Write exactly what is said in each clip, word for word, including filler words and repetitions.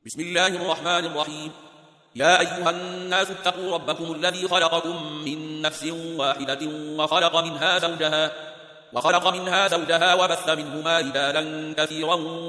بسم الله الرحمن الرحيم. يا أيها الناس اتقوا ربكم الذي خلقكم من نفس واحدة وخلق منها زوجها وخلق منها زوجها وبث منهما رجالا كثيرا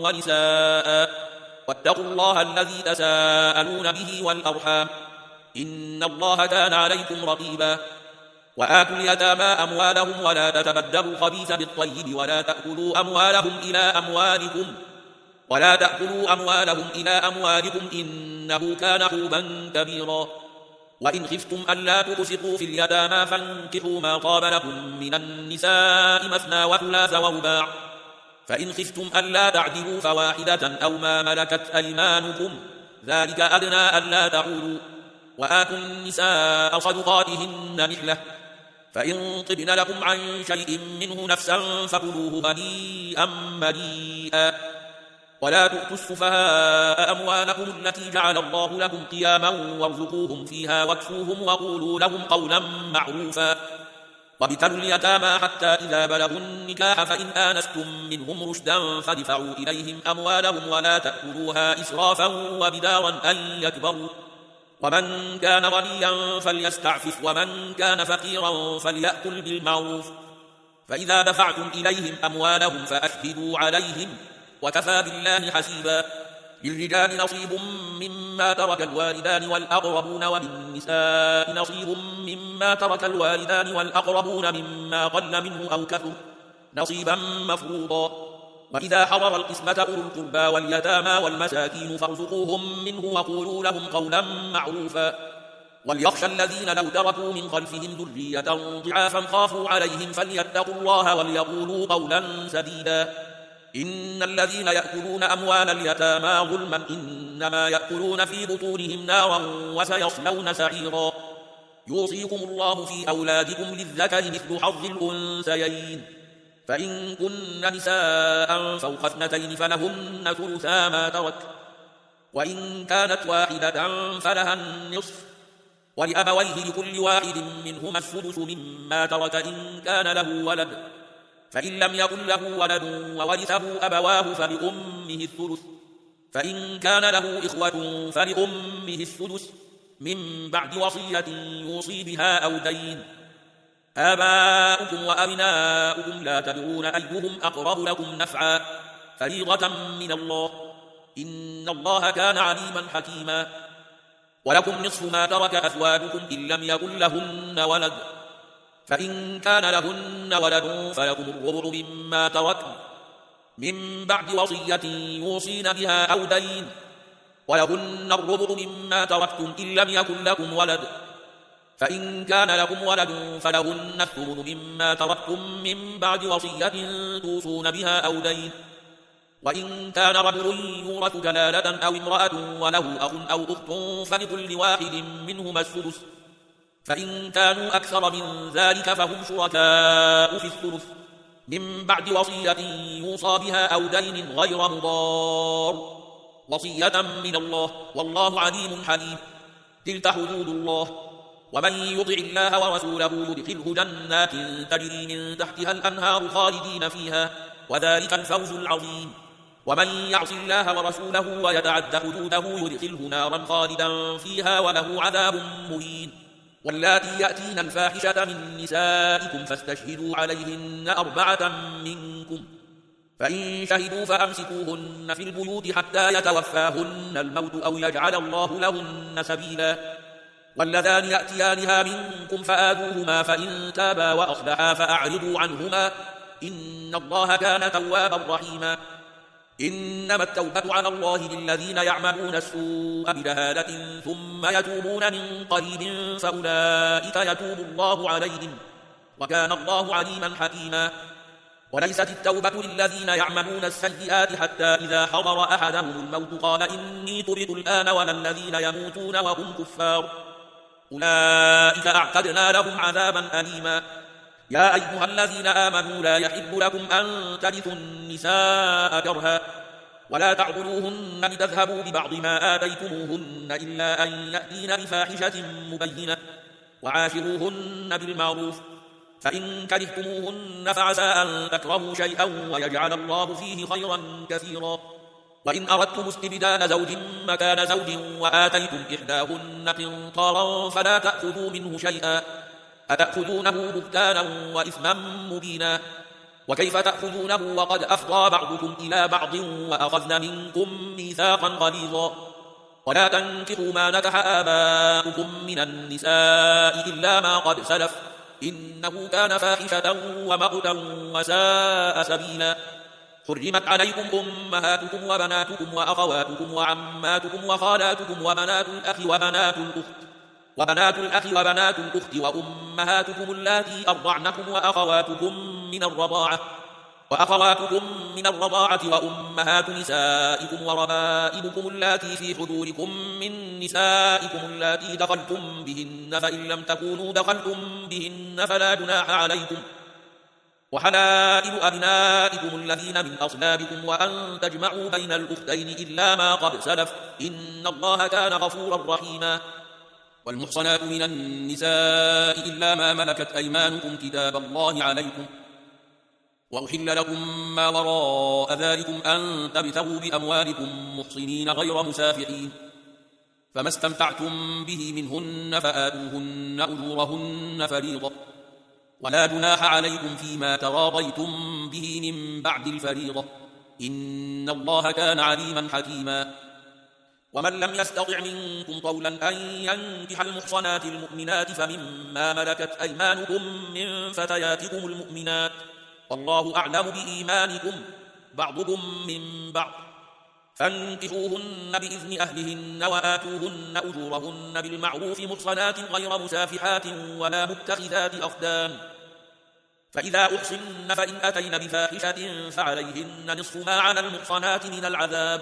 ونساء واتقوا الله الذي تساءلون به والأرحام إن الله كان عليكم رقيبا. وآتوا اليتامى أموالهم ولا تتبدلوا الخبيث بالطيب ولا تأكلوا أموالهم إلى أموالكم ولا تأكلوا أموالهم إلى أموالكم إنه كان حوبا كبيرا. وإن خفتم ألا تقسطوا في اليتامى فانكحوا ما طاب لكم من النساء مثنى وثلاث ورباع، فإن خفتم ألا تعدلوا فواحدة أو ما ملكت أيمانكم ذلك أدنى ألا تعولوا. وآتوا النساء صدقاتهن نحلة، فإن طبن لكم عن شيء منه نفسا فكلوه هنيئا مريئا. ولا تؤتوا السفهاء أموالكم التي جعل الله لكم قياما وارزقوهم فيها واكسوهم وقولوا لهم قولا معروفا. وابتلوا اليتامى حتى إذا بلغوا النكاح فإن آنستم منهم رشدا فادفعوا إليهم أموالهم ولا تأكلوها إسرافا وبدارا أن يكبروا. ومن كان غنيا فليستعفف ومن كان فقيرا فليأكل بالمعروف. فإذا دفعتم إليهم أموالهم فأشهدوا عليهم وكفى بالله حسيبا. للرجال نصيب مما ترك الوالدان والأقربون وللنساء نصيب مما ترك الوالدان والأقربون مما قل منه أو كثر نصيبا مفروضا. وإذا حضر القسمة أولو القربى واليتامى والمساكين فارزقوهم منه وقولوا لهم قولا معروفا. وليخشى الذين لو تركوا من خلفهم ذرية ضعافا خافوا عليهم فليتقوا الله وليقولوا قولا سديدا. إن الذين يأكلون أموال اليتامى ظلما إنما يأكلون في بطونهم نارا وسيصلون سعيرا. يوصيكم الله في أولادكم للذكر مثل حظ الأنثيين، فإن كن نساء فوق اثنتين فلهن ثلثا ما ترك، وإن كانت واحدة فلها النصف، ولأبويه لكل واحد منهما السدس مما ترك إن كان له ولد، فإن لم يكن له ولد وورثه أبواه فلأمه الثلث، فإن كان له إخوة فلأمه السدس من بعد وصية يوصي بها أو دين. آباؤكم وأبناؤكم لا تدرون أيهم أقرب لكم نفعا فريضة من الله إن الله كان عليما حكيما. ولكم نصف ما ترك أزواجكم إن لم يكن لهن ولد، فإن كان لهن ولد فلكم الربع مما تركن من بعد وصية يوصين بها أو دين، ولهن الربع مما تركتم إن لم يكن لكم ولد، فإن كان لكم ولد فلهن الثمن مما تركتم من بعد وصية توصون بها أو دين. وإن كان رجل يورث كلالة أو امرأة وله أخ أو أخت فلكل واحد منهما السدس، فإن كانوا أكثر من ذلك فهم شركاء في الثلث من بعد وصية يوصى بها أو دين غير مضار، وصية من الله والله عليم حليم. تلك حدود الله، ومن يطع الله ورسوله يدخله جنات تجري من تحتها الأنهار خالدين فيها وذلك الفوز العظيم. ومن يعص الله ورسوله ويتعد حدوده يدخله نارا خالدا فيها وله عذاب مهين. واللاتي يأتين الفاحشة من نسائكم فاستشهدوا عليهن أربعة منكم، فإن شهدوا فأمسكوهن في البيوت حتى يتوفاهن الموت أو يجعل الله لهن سبيلا. واللذان يأتيانها منكم فآذوهما فإن تابا وأصلحا فأعرضوا عنهما إن الله كان توابا رحيما. إنما التوبة على الله للذين يعملون السوء بجهالة ثم يتوبون من قريب فأولئك يتوب الله عليهم وكان الله عليما حكيما. وليست التوبة للذين يعملون السيئات حتى إذا حضر أحدهم الموت قال إني تبت الآن ولا الذين يموتون وهم كفار أولئك أعتدنا لهم عذابا أليما. يا أيها الذين آمنوا لا يحل لكم أن ترثوا النساء كرها ولا تعضلوهن لتذهبوا ببعض ما آتيتموهن إلا أن يأتين بفاحشة مبينة وعاشروهن بالمعروف، فإن كرهتموهن فعسى أن تكرهوا شيئا ويجعل الله فيه خيرا كثيرا. وإن أردتم استبدال زوج مكان زوج وآتيتم إحداهن قنطارا فلا تأخذوا منه شيئا أتأخذونه بهتانا وإثما مبينا وكيف تأخذونه وقد أفضى بعضكم إلى بعض وأخذن منكم ميثاقا غليظا ولا تنكحوا ما نكح آباؤكم من النساء إلا ما قد سلف إنه كان فاحشة ومقتا وساء سبيلا حرمت عليكم أمهاتكم وبناتكم وأخواتكم وعماتكم وخالاتكم وبنات الأخ وبنات الأخت وبنات الأخ وبنات الأخت وأمهاتكم اللاتي أرضعنكم وأخواتكم من الرضاعة وأخواتكم من الرضاعة وأمهات نسائكم وربائبكم اللاتي في حضوركم من نسائكم اللاتي دخلتم بهن فإن لم تكونوا دخلتم بهن فلا جناح عليكم وحلائل أبنائكم الذين من أصلابكم وأن تجمعوا بين الأختين إلا ما قد سلف إن الله كان غفورا رحيما والمحصنات من النساء إلا ما ملكت أيمانكم كتاب الله عليكم وأحل لكم ما وراء ذلكم أن تبتغوا بأموالكم محصنين غير مسافحين فما استمتعتم به منهن فآتوهن أجورهن فريضة ولا جناح عليكم فيما تراضيتم به من بعد الفريضة إن الله كان عليما حكيما ومن لم يستطع منكم طولا أن ينكح المحصنات المؤمنات فمما ملكت أيمانكم من فتياتكم المؤمنات والله أعلم بإيمانكم بعضكم من بعض فانكحوهن بإذن أهلهن وآتوهن أجورهن بالمعروف محصنات غير مسافحات ولا متخذات أخدان فإذا أحصن فإن أتين بفاحشة فعليهن نصف ما على المحصنات من العذاب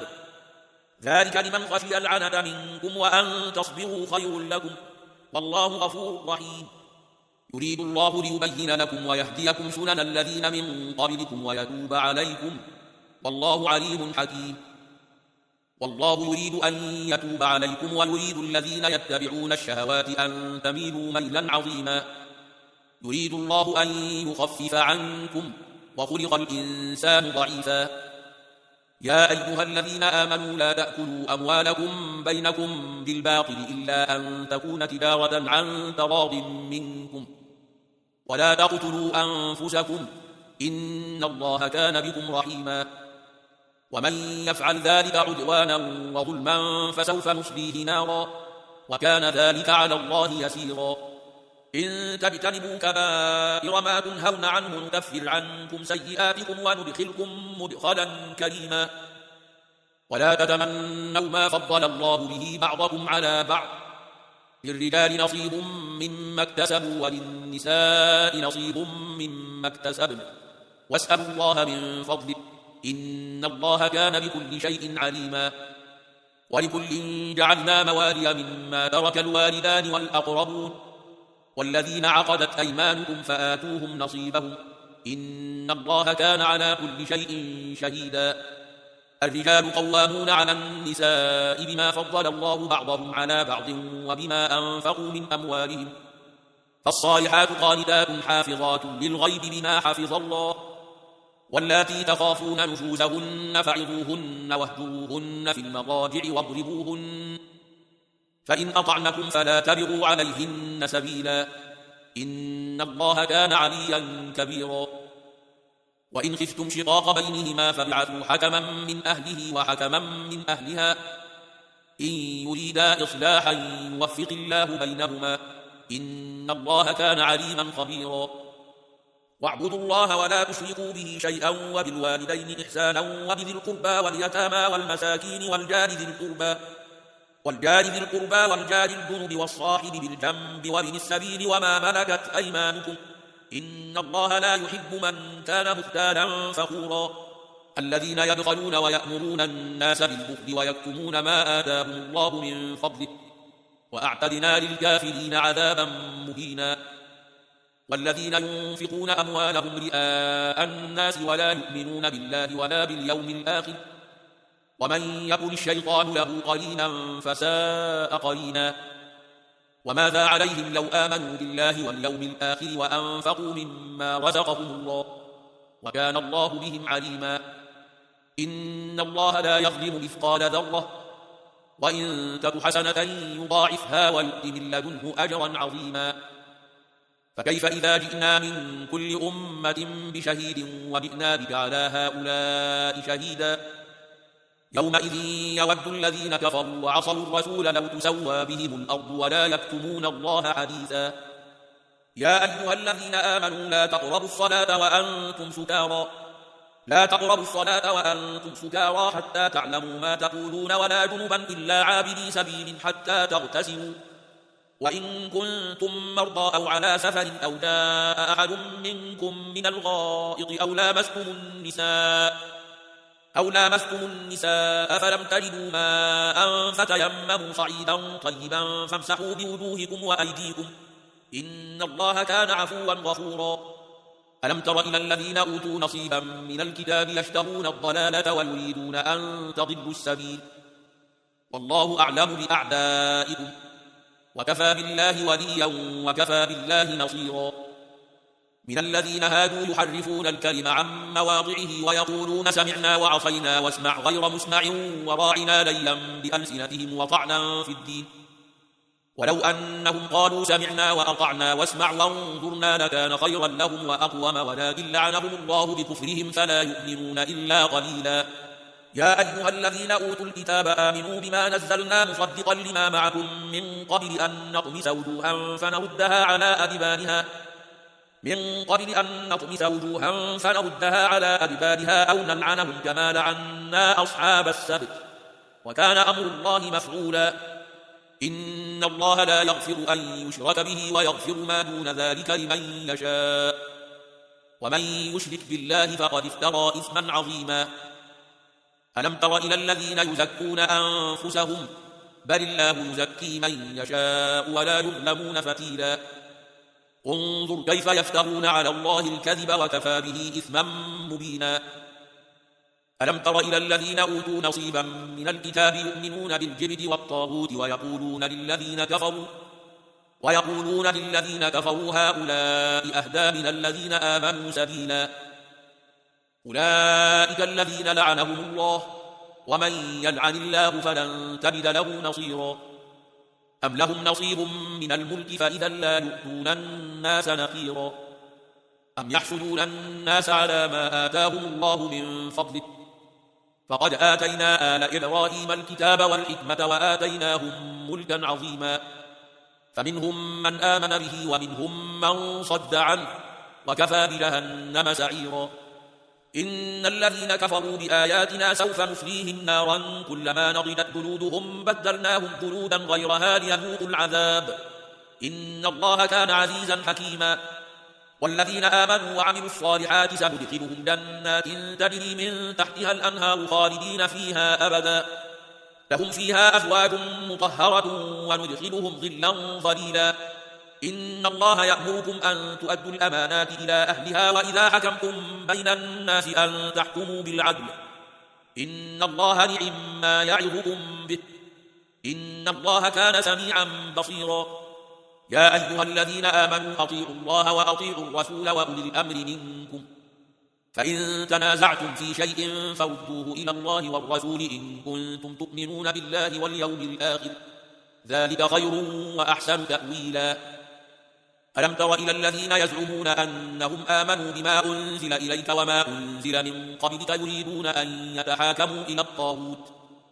ذلك لمن خشي العنة منكم وأن تصبروا خير لكم والله غفور رحيم يريد الله ليبين لكم ويهديكم سنن الذين من قبلكم ويتوب عليكم والله عليم حكيم والله يريد أن يتوب عليكم ويريد الذين يتبعون الشهوات أن تميلوا ميلا عظيما يريد الله أن يخفف عنكم وخلق الإنسان ضعيفا يا أيها الذين آمنوا لا تأكلوا أموالكم بينكم بالباطل إلا أن تكون تجارة عن تراض منكم ولا تقتلوا أنفسكم إن الله كان بكم رحيما ومن يفعل ذلك عدوانا وظلما فسوف نصليه نارا وكان ذلك على الله يسيرا إن تجتنبوا كبائر ما تنهون عنه نكفر عنكم سيئاتكم وندخلكم مدخلا كريما ولا تتمنوا ما فضل الله به بعضكم على بعض للرجال نصيب مما اكتسبوا وللنساء نصيب مما اكتسبن واسألوا الله من فضله إن الله كان بكل شيء عليما ولكل جعلنا موالي مما ترك الوالدان والأقربون والذين عقدت أيمانكم فآتوهم نصيبهم إن الله كان على كل شيء شهيدا الرجال قوامون على النساء بما فضل الله بعضهم على بعض وبما أنفقوا من أموالهم فالصالحات قانتات حافظات للغيب بما حفظ الله واللاتي تخافون نشوزهن فعظوهن واهجروهن في المضاجع واضربوهن فإن أطعنكم فلا تبغوا عليهن سبيلا إن الله كان عليا كبيرا وإن خفتم شقاق بينهما فابعثوا حكما من أهله وحكما من أهلها إن يريدا إصلاحا يوفق الله بينهما إن الله كان عليما خبيرا واعبدوا الله ولا تشركوا به شيئا وبالوالدين إحسانا وبذي القربى واليتامى والمساكين والجار ذي القربى والجار ذي القربى والجار الجنب والصاحب بالجنب وابن السبيل وما ملكت أيمانكم إن الله لا يحب من كان مختالا فخورا الذين يبخلون ويأمرون الناس بالبخل ويكتمون ما آتاهم الله من فضله وأعتدنا للكافرين عذابا مهينا والذين ينفقون أموالهم رئاء الناس ولا يؤمنون بالله ولا باليوم الآخر ومن يكن الشيطان له قرينا فساء قرينا وماذا عليهم لو آمنوا بالله واليوم الآخر وأنفقوا مما رزقهم الله وكان الله بهم عليما إن الله لا يظلم مثقال ذرة وإن تك حسنة يضاعفها ويؤت من لدنه أجرا عظيما فكيف إذا جئنا من كل أمة بشهيد وجئنا بك على هؤلاء شهيدا يومئذ يود الذين كفروا وعصوا الرسول لو تسوى بهم الأرض ولا يكتمون الله حديثا يا أيها الذين آمنوا لا تقربوا الصلاة وأنتم سكارى لا تقربوا الصلاة وأنتم سكارى حتى تعلموا ما تقولون ولا جنبا إلا عابري سبيل حتى تغتسلوا وإن كنتم مرضى أو على سفر أو جاء أحد منكم من الغائط أو لامستم النساء أو لامستم النساء فلم تجدوا ماء فتيمموا صعيدا طيبا فامسحوا بوجوهكم وأيديكم إن الله كان عفوا غفورا ألم تر إلى الذين أوتوا نصيبا من الكتاب يشترون الضلالة ويريدون أن تضلوا السبيل والله أعلم بأعدائكم وكفى بالله وليا وكفى بالله نصيرا من الذين هادوا يحرفون الكلم عن مواضعه ويقولون سمعنا وعصينا واسمع غير مسمع وراعنا ليلا بألسنتهم وطعنا في الدين ولو أنهم قالوا سمعنا وأطعنا واسمع وانظرنا لكان خيرا لهم وأقوم ولكن لعنهم الله بكفرهم فلا يؤمنون إلا قليلا يا أيها الذين أوتوا الكتاب آمنوا بما نزلنا مصدقا لما معكم من قبل أن نطمس وجوها فنردها على أدبارها من قبل أن نطمس وجوها فنردها على أدبارها أو نلعنهم كما لعنا أصحاب السبت وكان أمر الله مفعولا إن الله لا يغفر أن يشرك به ويغفر ما دون ذلك لمن يشاء ومن يشرك بالله فقد افترى إثما عظيما ألم تر إلى الذين يزكون أنفسهم بل الله يزكي من يشاء ولا يظلمون فتيلا انظر كيف يفترون على الله الكذب وكفى به إثما مبينا ألم تر إلى الذين أوتوا نصيبا من الكتاب يؤمنون بالجبت والطاغوت ويقولون للذين كفروا ويقولون للذين كفروا هؤلاء أهدى من الذين آمنوا سبيلا أولئك الذين لعنهم الله ومن يلعن الله فلن تجد له نصيرا أم لهم نصيب من الملك فإذا لا يؤتون الناس نقيرا أم يحسدون الناس على ما آتاهم الله من فضله فقد آتينا آل إبراهيم الكتاب والحكمة وآتيناهم ملكا عظيما فمنهم من آمن به ومنهم من صد عنه وكفى بجهنم سعيرا إن الذين كفروا بآياتنا سوف نصليهم نارا كلما نضجت جلودهم بدلناهم جلودا غيرها ليذوقوا العذاب إن الله كان عزيزا حكيما والذين آمنوا وعملوا الصالحات سندخلهم جنات تجري من تحتها الأنهار خالدين فيها أبدا لهم فيها أزواج مطهرة وندخلهم ظلا ظليلا إن الله يأمركم أن تؤدوا الأمانات إلى أهلها وإذا حكمتم بين الناس أن تحكموا بالعدل إن الله نعم ما يعظكم به إن الله كان سميعا بصيرا يا أيها الذين آمنوا أطيعوا الله وأطيعوا الرسول وأولي الأمر منكم فإن تنازعتم في شيء فردوه إلى الله والرسول إن كنتم تؤمنون بالله واليوم الآخر ذلك خير وأحسن تأويلا ألم تر إلى الذين يزعمون أنهم آمنوا بما أنزل إليك وما أنزل من قبلك يريدون أن يتحاكموا إلى الطاغوت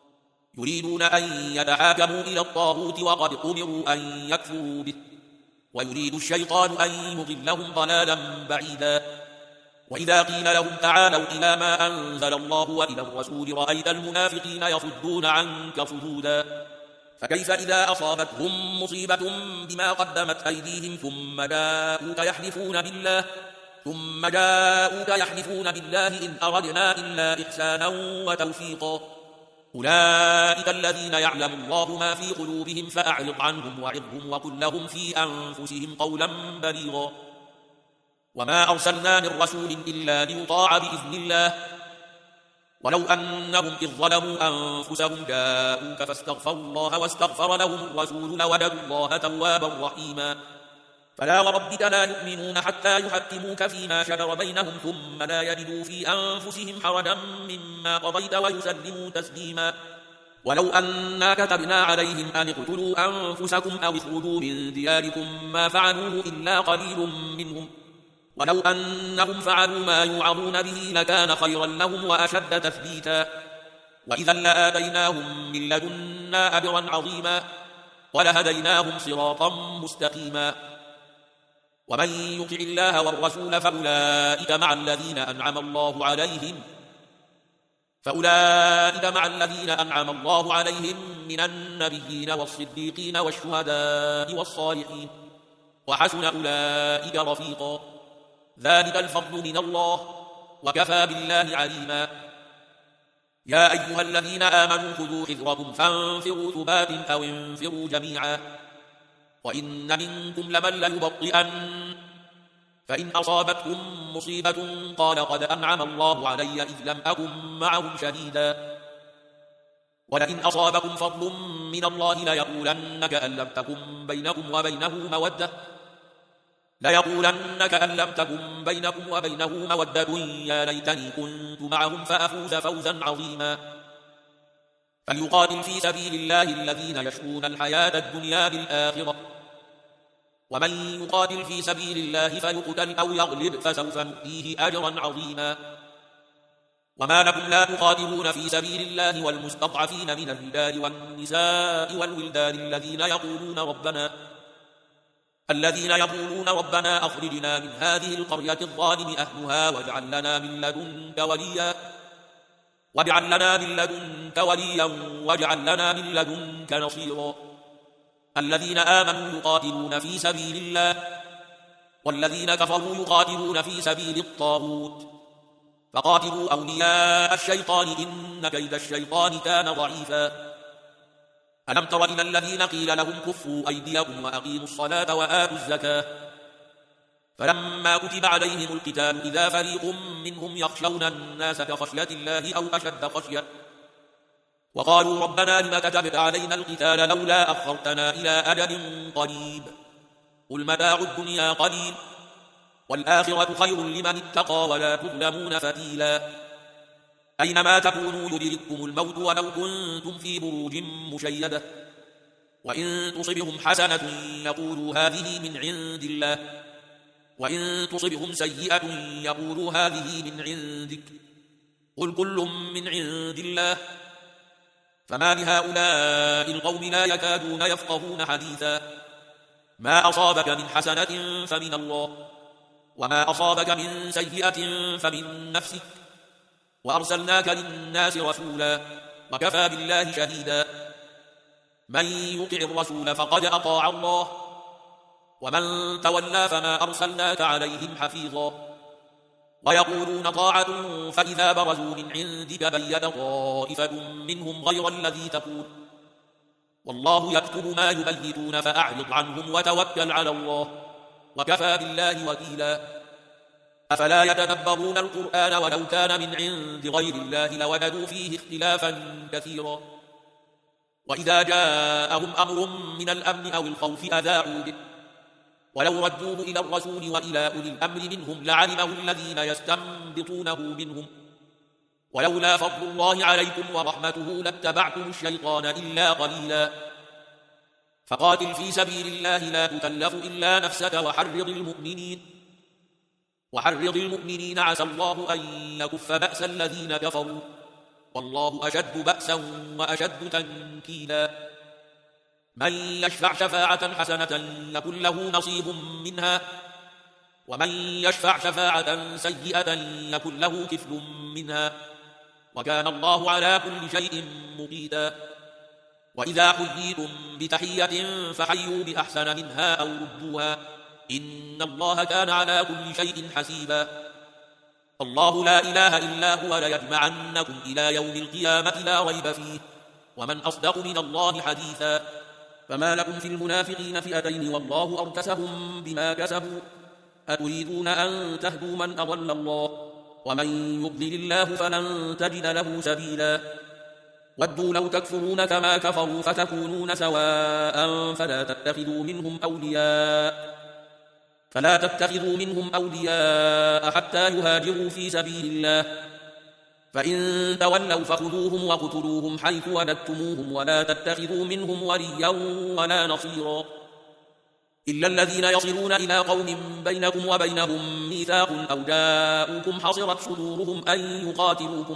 يريدون أن يتحاكموا إلى الطاغوت وقد أمروا أن يكفروا به ويريد الشيطان أن يضلهم ضلالا بعيدا وإذا قيل لهم تعالوا إلى ما أنزل الله وإلى الرسول رأيت المنافقين يصدون عنك صدودا فكيف إذا أصابتهم مصيبة بما قدمت أيديهم ثم جاءوك يحلفون بالله ثم جاءوك يحلفون بالله إن أردنا إلا إحسانا وتوفيقا أولئك الذين يعلم الله ما في قلوبهم فأعرض عنهم وعظهم وقل لهم في أنفسهم قولا بليغا وما أرسلنا من رسول إلا ليطاع بإذن الله ولو أنهم إذ ظلموا أنفسهم جاءوك فاستغفروا الله واستغفر لهم الرسول لوجدوا الله توابا رحيما فلا وربك لا يؤمنون حتى يحكموك فيما شجر بينهم ثم لا يجدوا في أنفسهم حرجا مما قضيت ويسلموا تسليما ولو أنا كتبنا عليهم أن اقتلوا أنفسكم أو اخرجوا من دياركم ما فعلوه إلا قليل منهم ولو أنهم فعلوا ما يوعظون به لكان خيرا لهم وأشد تثبيتا وإذا لآتيناهم من لدنا أجرا عظيما ولهديناهم صراطا مستقيما ومن يطع الله والرسول فأولئك مع الذين أنعم الله عليهم فأولئك مع الذين أنعم الله عليهم من النبيين والصديقين والشهداء والصالحين وحسن أولئك رفيقا ذلك الفضل من الله وكفى بالله عليما يا أيها الذين آمنوا خذوا حذركم فانفروا ثبات أو انفروا جميعا وإن منكم لمن ليبطئن فإن أصابتكم مصيبة قال قد أنعم الله علي إذ لم أكن معهم شهيدا ولئن أصابكم فضل من الله ليقولن كأن لم تكن بينكم وبينه مودة ليقولن كأن لم تكن بينكم وبينه مودة يا ليتني كنت معهم فأفوز فوزا عظيما فليقاتل في سبيل الله الذين يشرون الحياة الدنيا بالآخرة ومن يقاتل في سبيل الله فيقتل أو يغلب فسوف نؤتيه أجرا عظيما وما لكم لا تقاتلون في سبيل الله والمستضعفين من الرجال والنساء والولدان الذين يقولون ربنا الذين يقولون ربنا أخرجنا من هذه القرية الظالم أهلها واجعل لنا من لدنك وليا واجعل لنا من لدنك وليا واجعل لنا من لدنك نصيرا الذين آمنوا يقاتلون في سبيل الله والذين كفروا يقاتلون في سبيل الطاغوت فقاتلوا أولياء الشيطان إن كيد الشيطان كان ضعيفا ألم تر إلى الذين قيل لهم كفوا أيديكم وأقيموا الصلاة وآتوا الزكاة فلما كتب عليهم القتال إذا فريق منهم يخشون الناس كخشية الله أو أشد خشية وقالوا ربنا لم كتبت علينا القتال لولا أخرتنا إلى أجل قريب قل متاع الدنيا قليل والآخرة خير لمن اتقى ولا تظلمون فتيلا أينما تكونوا يدرككم الموت ولو كنتم في بروج مشيدة وإن تصبهم حسنة يقولوا هذه من عند الله وإن تصبهم سيئة يقولوا هذه من عندك قل كل من عند الله فما لهؤلاء القوم لا يكادون يفقهون حديثا ما أصابك من حسنة فمن الله وما أصابك من سيئة فمن نفسك وأرسلناك للناس رسولا وكفى بالله شهيدا من يطع الرسول فقد أطاع الله ومن تولى فما أرسلناك عليهم حفيظا ويقولون طاعة فإذا برزوا من عندك بيت طائفة منهم غير الذي تقول والله يكتب ما يبيتون فأعرض عنهم وتوكل على الله وكفى بالله وكيلا أفلا يتدبرون القرآن ولو كان من عند غير الله لوجدوا فيه اختلافا كثيرا وإذا جاءهم أمر من الأمن أو الخوف أذاعوا به ولو ردوه إلى الرسول وإلى أولي الأمر منهم لعلمه الذين يستنبطونه منهم ولولا فضل الله عليكم ورحمته لاتبعتم الشيطان إلا قليلا فقاتل في سبيل الله لا تكلف إلا نفسك وحرض المؤمنين وحرض المؤمنين عسى الله أن يكف بأس الذين كفروا والله أشد بأسا وأشد تنكيلا من يشفع شفاعة حسنة يكن له نصيب منها ومن يشفع شفاعة سيئة يكن له كفل منها وكان الله على كل شيء مقيتا وإذا حييتم بتحية فحيوا بأحسن منها أو ردوها إن الله كان على كل شيء حسيبا الله لا إله إلا هو ليجمعنكم إلى يوم القيامة لا ريب فيه ومن أصدق من الله حديثا فما لكم في المنافقين فئتين والله أركسهم بما كسبوا أتريدون أن تهدوا من أضل الله ومن يضلل الله فلن تجد له سبيلا ودوا لو تكفرون كما كفروا فتكونون سواء فلا تتخذوا منهم أولياء فلا تتخذوا منهم أولياء حتى يهاجروا في سبيل الله، فإن تولوا فخذوهم وقتلوهم حيث وجدتموهم ولا تتخذوا منهم وليا ولا نصيرا إلا الذين يصلون إلى قوم بينكم وبينهم ميثاق أو جاءوكم حصرت صدورهم أن يقاتلوكم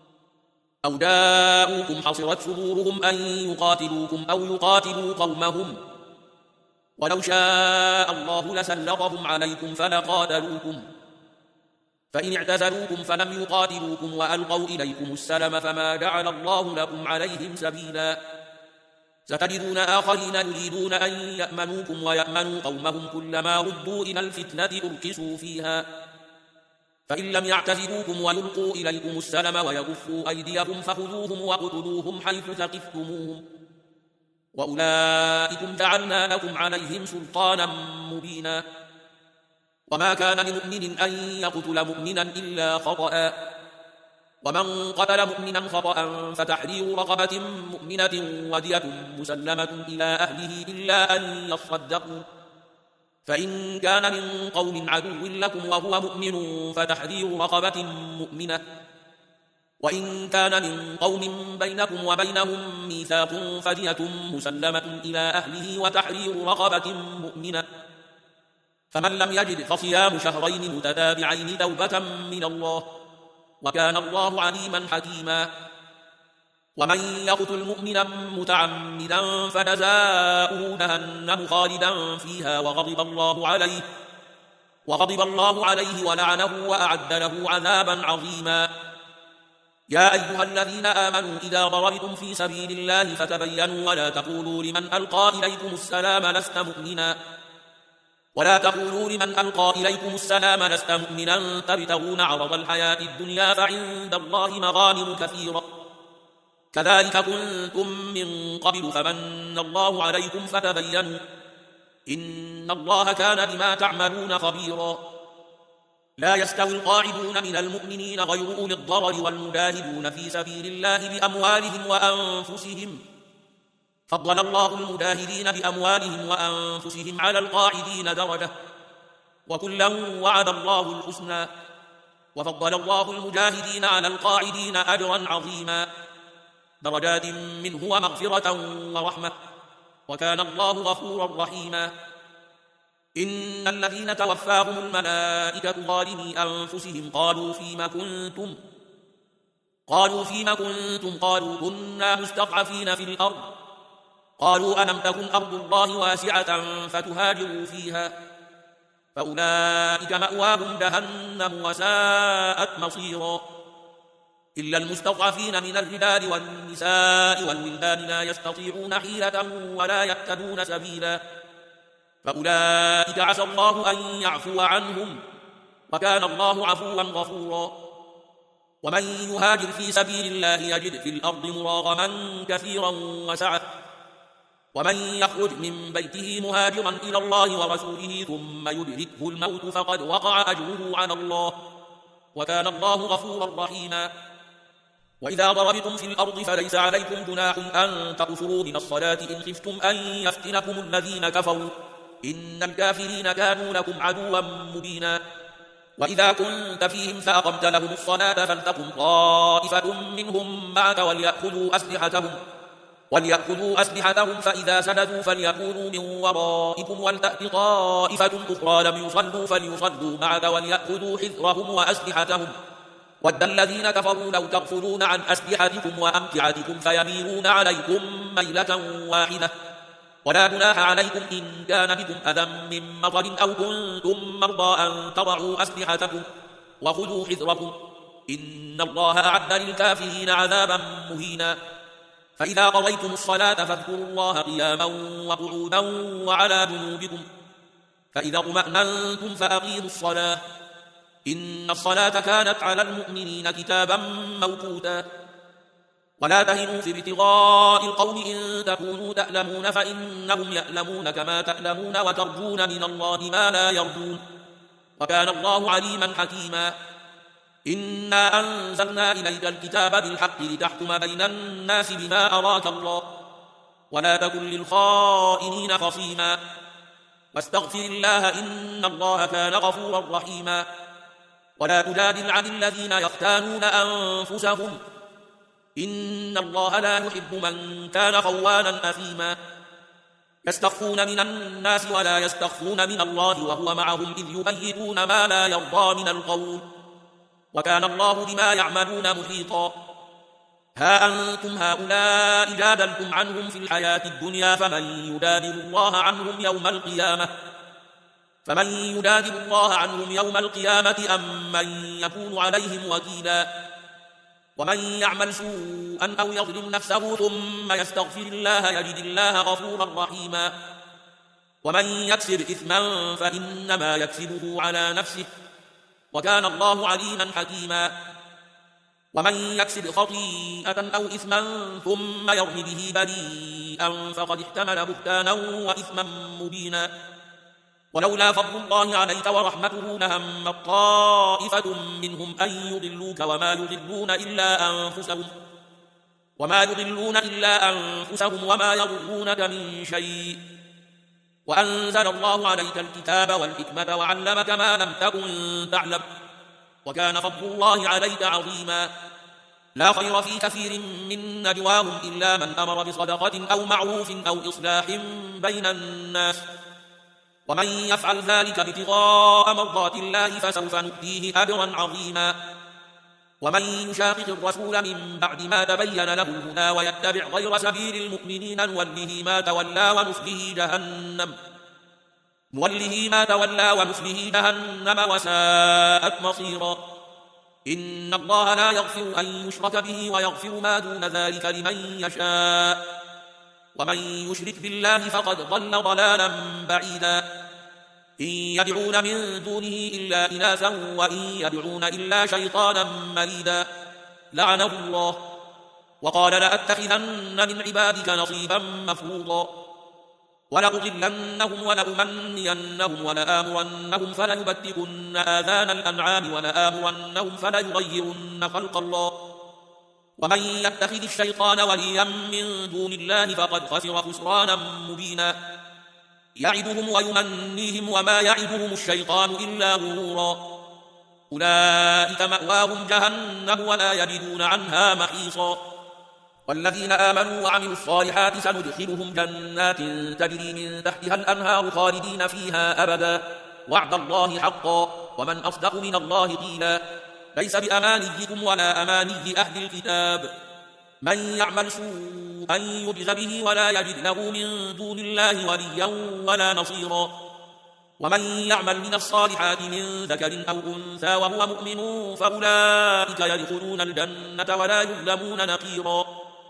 أو جاءوكم حصرت صدورهم أن يقاتلوكم أو يقاتلوا قومهم، ولو شاء الله لسلطهم عليكم فلقاتلوكم، فإن اعتزلوكم فلم يقاتلوكم وألقوا إليكم السلم فما جعل الله لكم عليهم سبيلا. ستجدون آخرين يريدون أن يأمنوكم ويأمنوا قومهم كلما ردوا إلى الفتنة أركسوا فيها، فإن لم يعتزلوكم ويلقوا إليكم السلم ويكفوا أيديكم فخذوهم وقتلوهم حيث ثقفتموهم، وأولئكم جعلنا لكم عليهم سلطانا مبينا. وما كان لمؤمن أن يقتل مؤمنا إلا خطأ، ومن قتل مؤمنا خطأ فتحرير رقبة مؤمنة ودية مسلمة إلى أهله إلا أن يصدقوا، فإن كان من قوم عدو لكم وهو مؤمن فتحرير رقبة مؤمنة، وإن كان من قوم بينكم وبينهم ميثاق فدية مسلمة إلى أهله وتحرير رقبة مؤمنة، فمن لم يجد فصيام شهرين متتابعين توبة من الله، وكان الله عليما حكيما. ومن يقتل مؤمنا متعمدا فجزاؤه جهنم خالدا فيها وغضب الله عليه وغضب الله عليه ولعنه وأعد له عذابا عظيما. يا أيها الذين آمنوا إذا ضربتم في سبيل الله فتبينوا ولا تقولوا لمن ألقى إليكم السلام لست مؤمنا ولا تقولوا لمن ألقى إليكم السلام لست مؤمنا تبتغون عرض الحياة الدنيا فعند الله مغانم كثيرة كذلك كنتم من قبل فمن الله عليكم فتبينوا إن الله كان بما تعملون خبيرا. لا يستوي القاعدون من المؤمنين غير أولي الضرر والمجاهدون في سبيل الله بأموالهم وأنفسهم، فضل الله المجاهدين بأموالهم وأنفسهم على القاعدين درجة، وكلا وعد الله الحسنى، وفضل الله المجاهدين على القاعدين أجرا عظيما، درجات منه ومغفرة ورحمة، وكان الله غفورا رحيما. إن الذين توفاهم الملائكة ظالمي أنفسهم قالوا فيما كنتم قالوا فيما كنتم قالوا كنا مستضعفين في الأرض قالوا ألم تكن أرض الله واسعة فتهاجروا فيها فأولئك مأواهم جهنم وساءت مصيرا. إلا المستضعفين من الرجال والنساء والولدان لا يستطيعون حيلة ولا يهتدون سبيلا فأولئك عسى الله أن يعفو عنهم وكان الله عفوا غفورا. ومن يهاجر في سبيل الله يجد في الأرض مراغما كثيرا وسعة، ومن يخرج من بيته مهاجرا إلى الله ورسوله ثم يدركه الموت فقد وقع أجره على الله وكان الله غفورا رحيما. وإذا ضربتم في الأرض فليس عليكم جناح أن تقصروا من الصلاة إن خفتم أن يفتنكم الذين كفروا إن الكافرين كانوا لكم عدوا مبينا. وإذا كنت فيهم فأقمت لهم الصلاة فلتقم طائفة منهم معك وليأخذوا أسلحتهم وليأخذوا أسلحتهم فإذا سجدوا فليكونوا من ورائكم ولتأت طائفة أخرى لم يصلوا فليصلوا معك وليأخذوا حذرهم وأسلحتهم ود الذين كفروا لو تغفلون عن أسلحتكم وأمتعتكم فيميلون عليكم ميلة واحدة ولا جناح عليكم إن كان بكم أذى من مطر أو كنتم مرضى أن تضعوا أسلحتكم وخذوا حذركم إن الله أعد للكافرين عذابا مهينا. فإذا قضيتم الصلاة فاذكروا الله قياما وقعودا وعلى جنوبكم فإذا اطمأننتم فأقيموا الصلاة إن الصلاة كانت على المؤمنين كتابا موقوتا. ولا تهنوا في ابتغاء القوم إن تكونوا تألمون فإنهم يألمون كما تألمون وترجون من الله ما لا يرجون وكان الله عليما حكيما. إنا أنزلنا إليك الكتاب بالحق لتحكم بين الناس بما أراك الله ولا تكن للخائنين خصيما. واستغفر الله إن الله كان غفورا رحيما. ولا تجادل عن الذين يختانون أنفسهم إن الله لا يحب من كان خوانا أثيما. يستخفون من الناس ولا يستخفون من الله وهو معهم إذ يبيتون ما لا يرضى من القول وكان الله بما يعملون محيطا. ها أنتم هؤلاء جادلتم عنهم في الحياة الدنيا فمن يجادل الله عنهم يوم القيامة فمن يجادل الله عنهم يوم القيامة أم من يكون عليهم وكيلا. ومن يعمل سوءا أو يظلم نفسه ثم يستغفر الله يجد الله غفورا رحيما. ومن يكسب إثما فإنما يكسبه على نفسه وكان الله عليما حكيما. ومن يكسب خطيئة أو إثما ثم يرم به بريئا فقد احتمل بهتانا وإثما مبينا. ولولا فضل الله عليك ورحمته لهم طائفة منهم أن يضلوك وما يضلون إلا أنفسهم وما يضلون إلا أنفسهم وما يضرونك من شيء. وأنزل الله عليك الكتاب والحكمة وعلمك ما لم تكن تعلم وكان فضل الله عليك عظيما. لا خير في كثير من نجواهم إلا من أمر بصدقة أو معروف أو إصلاح بين الناس ومن يفعل ذلك ابتغاء مرضات الله فسوف نؤتيه أجرا عظيما. ومن يشاقق الرسول من بعد ما تبين له الهدى ويتبع غير سبيل المؤمنين نوله ما تولى ونصله جهنم نوله ما تولى ونصله جهنم وساءت مصيرا. إن الله لا يغفر أن يشرك به ويغفر ما دون ذلك لمن يشاء ومن يشرك بالله فقد ضل ضلالا بعيدا. إن يدعون من دونه إلا إناثا وإن يدعون إلا شيطانا مريدا لعنه الله وقال لأتخذن من عبادك نصيبا مفروضا ولأضلنهم ولأمنينهم ولآمرنهم فليبتكن آذان الأنعام ولآمرنهم فليغيرن خلق الله ومن يتخذ الشيطان وليا من دون الله فقد خسر خسرانا مبينا. يعدهم ويمنيهم وما يعدهم الشيطان إلا غرورا. أولئك مأواهم جهنم ولا يجدون عنها محيصا. والذين آمنوا وعملوا الصالحات سندخلهم جنات تجري من تحتها الأنهار خالدين فيها أبدا وعد الله حقا ومن أصدق من الله قيلا. ليس بأمانيكم ولا أماني أهل الكتاب من يعمل سوءا يجز به ولا يجد له من دون الله وليا ولا نصيرا. ومن يعمل من الصالحات من ذكر أو أنثى وهو مؤمن فأولئك يدخلون الجنة ولا يظلمون نقيرا.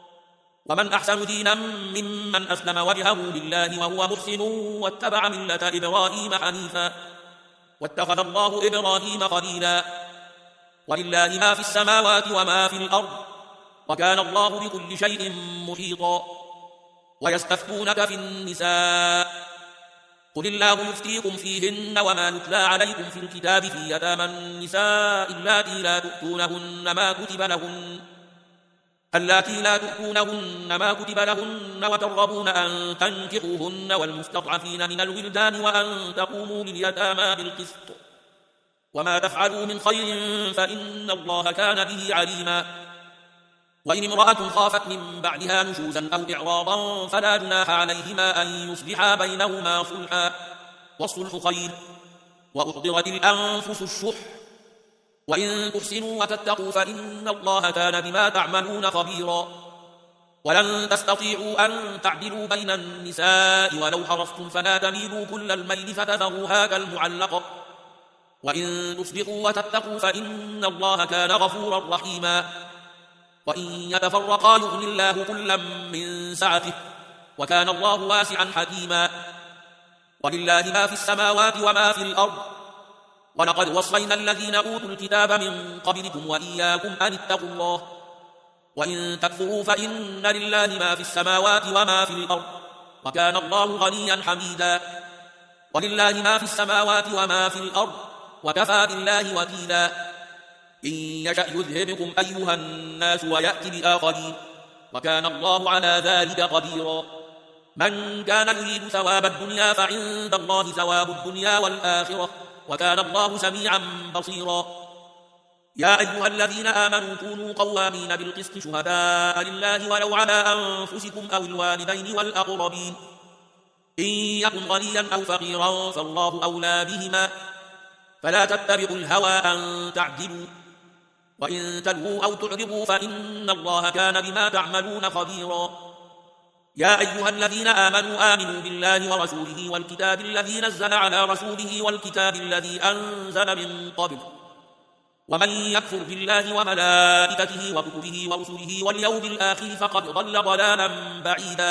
ومن أحسن دينا ممن أسلم وجهه لله وهو محسن واتبع ملة إبراهيم حنيفا واتخذ الله إبراهيم خليلا. ولله ما في السماوات وما في الأرض وكان الله بكل شيء محيطا. ويستفتونك في النساء قل الله يفتيكم فيهن وما يتلى عليكم في الكتاب في يتامى النساء اللاتي لا تؤتونهن ما كتب لهن اللاتي لا تؤتونهن ما كتب لهن وترغبون أن تنكحوهن والمستضعفين من الولدان وأن تقوموا لليتامى بالقسط وما تفعلوا من خير فإن الله كان به عليما. وإن امرأة خافت من بعدها نشوزا أو إعراضا فلا جناح عليهما أن يصلحا بينهما صلحا والصلح خير وأحضرت الأنفس الشح وإن تحسنوا وتتقوا فإن الله كان بما تعملون خبيرا. ولن تستطيعوا أن تعدلوا بين النساء ولو حرصتم فلا تميلوا كل الميل فتذروها كالمعلقة وإن تصلحوا وتتقوا فإن الله كان غفورا رحيما. وإن يتفرقا يغني الله كلا من سعته وكان الله واسعا حكيما. ولله ما في السماوات وما في الأرض ولقد وصينا الذين أوتوا الكتاب من قبلكم وإياكم أن اتقوا الله وإن تكفروا فإن لله ما في السماوات وما في الأرض وكان الله غنيا حميدا. ولله ما في السماوات وما في الأرض وكفى بالله وكيلا. إن يشأ يذهبكم أيها الناس ويأتي بآخرين وكان الله على ذلك قديرا. من كان يريد ثواب الدنيا فعند الله ثواب الدنيا والآخرة وكان الله سميعا بصيرا. يا أيها الذين آمنوا كونوا قوامين بالقسط شهداء لله ولو على أنفسكم أو الوالدين والأقربين إن يكن غنيا أو فقيرا فالله أولى بهما فلا تتبعوا الهوى أن تعدلوا وإن تلووا أو تعرضوا فإن الله كان بما تعملون خبيرا. يا أيها الذين آمنوا آمنوا بالله ورسوله والكتاب الذي نزل على رسوله والكتاب الذي أنزل من قبل ومن يكفر بالله وملائكته وكتبه ورسله واليوم الآخر فقد ضل ضلالا بعيدا.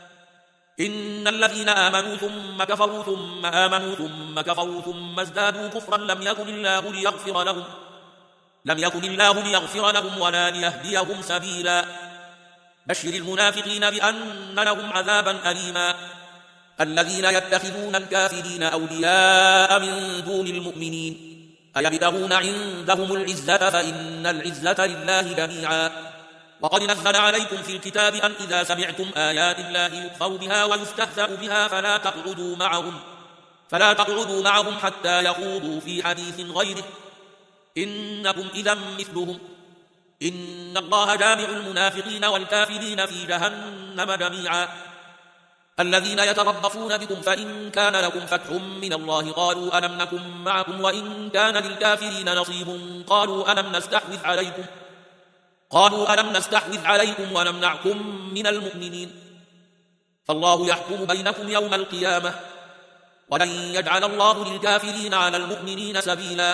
إن الذين آمنوا ثم كفروا ثم آمنوا ثم كفروا ثم ازدادوا كفرا لم يكن الله ليغفر لهم لم يكن الله ليغفر لهم ولا ليهديهم سبيلا. بشر المنافقين بأن لهم عذابا أليما. الذين يتخذون الكافرين أولياء من دون المؤمنين أيبتغون عندهم العزة فإن العزة لله جميعا. وقد نزل عليكم في الكتاب أن إذا سمعتم آيات الله يكفر بها ويستهزأ بها فلا تقعدوا معهم فلا تقعدوا معهم حتى يخوضوا في حديث غيره إنكم إذا مثلهم إن الله جامع المنافقين والكافرين في جهنم جميعا. الذين يتربصون بكم فإن كان لكم فتح من الله قالوا ألم نكن معكم وإن كان للكافرين نصيب قالوا ألم نستحوذ عليكم قالوا ألم نستحوذ عليكم ونمنعكم من المؤمنين فالله يحكم بينكم يوم القيامة ولن يجعل الله للكافرين على المؤمنين سبيلا.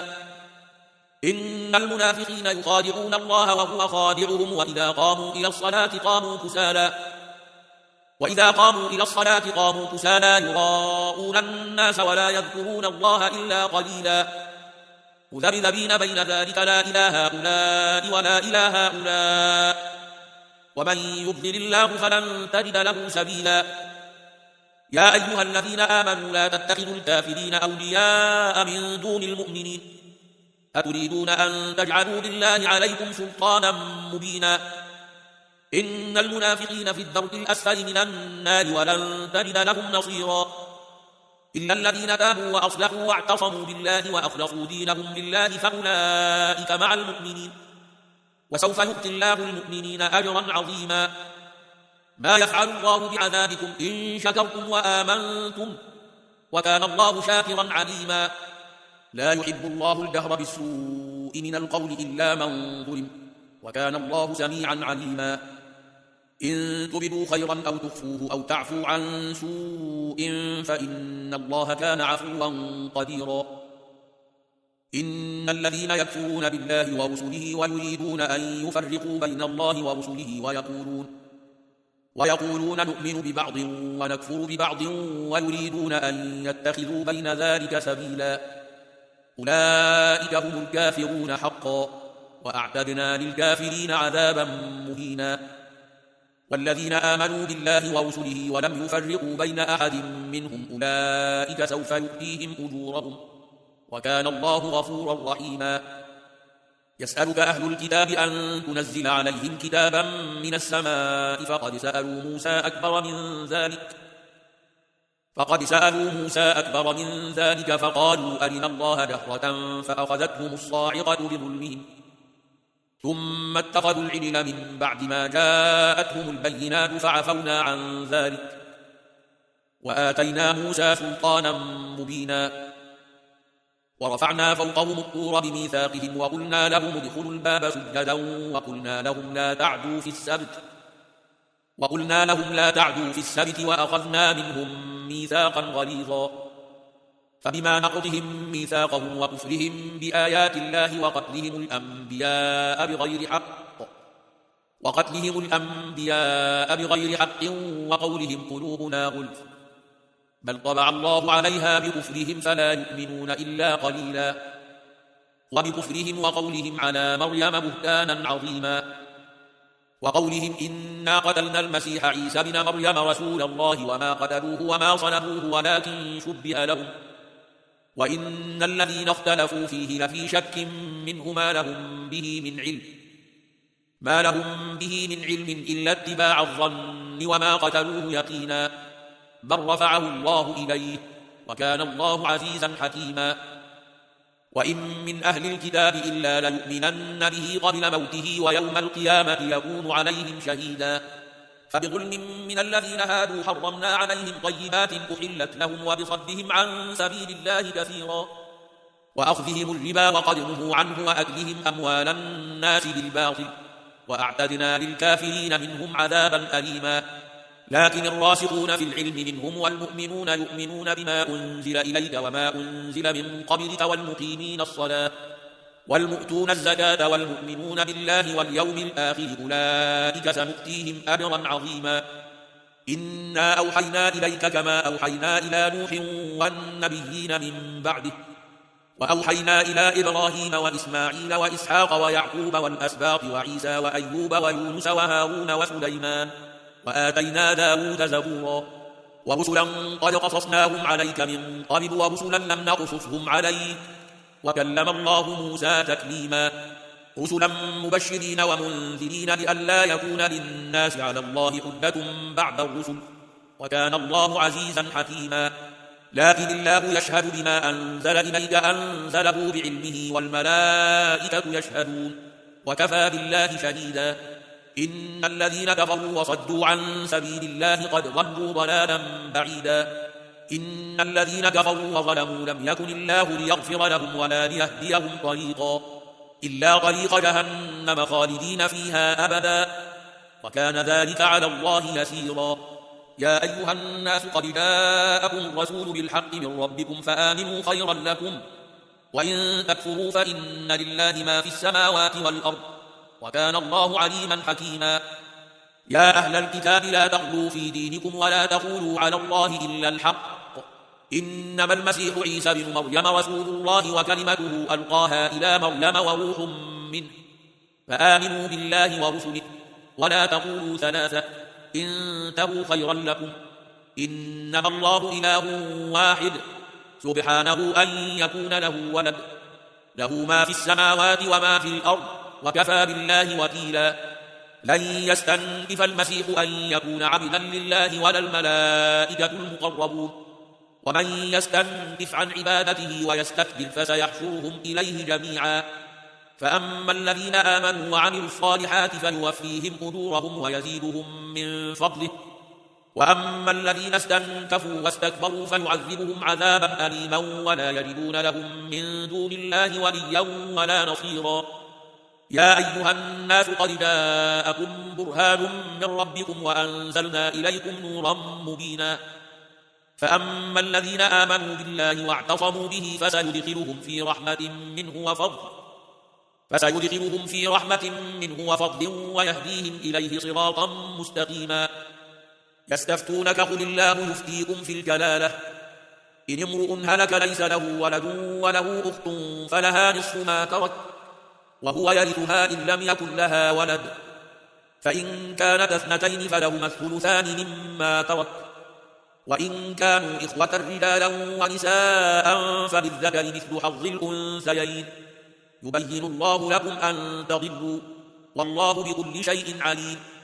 إن المنافقين يخادعون الله وهو خادعهم وإذا قاموا إلى الصلاة قاموا كسالى وإذا قاموا إلى الصلاة قاموا كسالى يراءون الناس ولا يذكرون الله إلا قليلا. مذبذبين بين ذلك لا إله هؤلاء ولا إله هؤلاء ومن يضلل الله فلن تجد له سبيلا. يا أيها الذين آمنوا لا تتخذوا الكافرين أولياء من دون المؤمنين أتريدون أن تجعلوا لله عليكم سلطانا مبينا. إن المنافقين في الدرك الأسفل من النار ولن تجد لهم نصيرا إلا الذين تابوا وأصلحوا واعتصموا بالله وأخلصوا دينهم لله فأولئك مع المؤمنين وسوف يؤتي الله المؤمنين أجرا عظيما. ما يفعل الله بعذابكم إن شكرتم وآمنتم وكان الله شاكرا عليما. لا يحب الله الجهر بالسوء من القول إلا من ظلم وكان الله سميعا عليما. إن تبدوا خيرا أو تخفوه أو تعفوا عن سوء فإن الله كان عفوا قديرا. إن الذين يكفرون بالله ورسله ويريدون أن يفرقوا بين الله ورسله ويقولون ويقولون نؤمن ببعض ونكفر ببعض ويريدون أن يتخذوا بين ذلك سبيلا أولئك هم الكافرون حقا وأعتدنا للكافرين عذابا مهينا. والذين آمنوا بالله ورسله ولم يفرقوا بين أحد منهم أولئك سوف يؤتيهم أجورهم وكان الله غفورا رحيما. يسألك أهل الكتاب أن تنزل عليهم كتابا من السماء فقد سألوا موسى أكبر من ذلك فقد سألوا موسى أكبر من ذلك فقالوا أرنا الله جهرة فأخذتهم الصاعقة بظلمهم ثم اتخذوا العجل من بعد ما جاءتهم البينات فعفونا عن ذلك وآتينا موسى سلطانا مبينا. ورفعنا فوقهم الطور بميثاقهم وقلنا لهم ادخلوا الباب سجدا وقلنا لهم لا تعدوا في السبت وقلنا لهم لا تعدوا في السبت وأخذنا منهم ميثاقا غليظا. فبما نقضهم ميثاقهم وكفرهم بآيات الله وقتلهم الأنبياء بغير حق وقتلهم الأنبياء بغير حق وقولهم قلوبنا غلف بل طبع الله عليها بكفرهم فلا يؤمنون إلا قليلا. وبكفرهم وقولهم على مريم بهتانا عظيما وقولهم إنا قتلنا المسيح عيسى بن مريم رسول الله وما قتلوه وما صلبوه ولكن شبه لهم وإن الذين اختلفوا فيه لفي شك منه ما لهم به من علم ما لهم به من علم إلا اتباع الظن وما قتلوه يقينا بل رفعه الله إليه وكان الله عزيزا حكيما وإن من أهل الكتاب إلا ليؤمنن به قبل موته ويوم القيامة يكون عليهم شهيدا فبظلم من الذين هادوا حرمنا عليهم طيبات أحلت لهم وبصدهم عن سبيل الله كثيرا وأخذهم الربا وقد نهوا عنه وأكلهم أموال الناس بالباطل وأعتدنا للكافرين منهم عذابا أليما لكن الراسخون في العلم منهم والمؤمنون يؤمنون بما أنزل إليك وما أنزل من قبلك والمقيمين الصلاة والمؤتون الزكاة والمؤمنون بالله واليوم الآخر أولئك سنؤتيهم أجرا عظيما إنا أوحينا إليك كما أوحينا إلى نوح والنبيين من بعده وأوحينا إلى إبراهيم وإسماعيل وإسحاق ويعقوب والأسباط وعيسى وأيوب ويونس وهارون وسليمان وآتينا داود زبورا ورسلا قد قصصناهم عليك من قبل ورسلا لم نقصصهم عليك وكلم الله موسى تكليما رسلا مبشرين ومنذرين لئلا يكون للناس على الله حجة بعد الرسل وكان الله عزيزا حكيما لكن الله يشهد بما أنزل إليك أنزله بعلمه والملائكة يشهدون وكفى بالله شهيدا إن الذين كفروا وصدوا عن سبيل الله قد ضلوا ضلالا بعيدا إن الذين كفروا وظلموا لم يكن الله ليغفر لهم ولا ليهديهم طريقا إلا طريق جهنم خالدين فيها أبدا وكان ذلك على الله يسيرا يا أيها الناس قد جاءكم الرسول بالحق من ربكم فآمنوا خيرا لكم وإن تكفروا فإن لله ما في السماوات والأرض وكان الله عليما حكيما يا أهل الكتاب لا تغلوا في دينكم ولا تقولوا على الله إلا الحق إنما المسيح عيسى بن مريم رسول الله وكلمته ألقاها إلى مريم وروح منه فآمنوا بالله ورسله ولا تقولوا ثلاثة انتهوا خيرا لكم إنما الله إله واحد سبحانه أن يكون له ولد له ما في السماوات وما في الأرض وكفى بالله وكيلا لن يستنكف المسيح أن يكون عبدا لله ولا الملائكة المقربون ومن يستنكف عن عبادته ويستكبر فسيحشرهم إليه جميعا فأما الذين آمنوا وعملوا الصالحات فيوفيهم أجورهم ويزيدهم من فضله وأما الذين استنكفوا واستكبروا فيعذبهم عذابا أليما ولا يجدون لهم من دون الله وليا ولا نصيرا يا أيها الناس قد جاءكم برهان من ربكم وأنزلنا إليكم نورا مبينا فأما الذين آمنوا بالله واعتصموا به فسيدخلهم في رحمة منه وفضل فسيدخلهم في رحمة منه وفضل ويهديهم إليه صراطا مستقيما يستفتونك قل الله يفتيكم في الكلالة إن امرؤ هلك ليس له ولد وله أخت فلها نصف ما ترك وهو يرثها إن لم يكن لها ولد فإن كانت اثنتين فلهما الثلثان مما ترك وإن كانوا إخوة رجالا ونساء فللذكر مثل حظ الأنثيين يبين الله لكم أن تضلوا والله بكل شيء عليم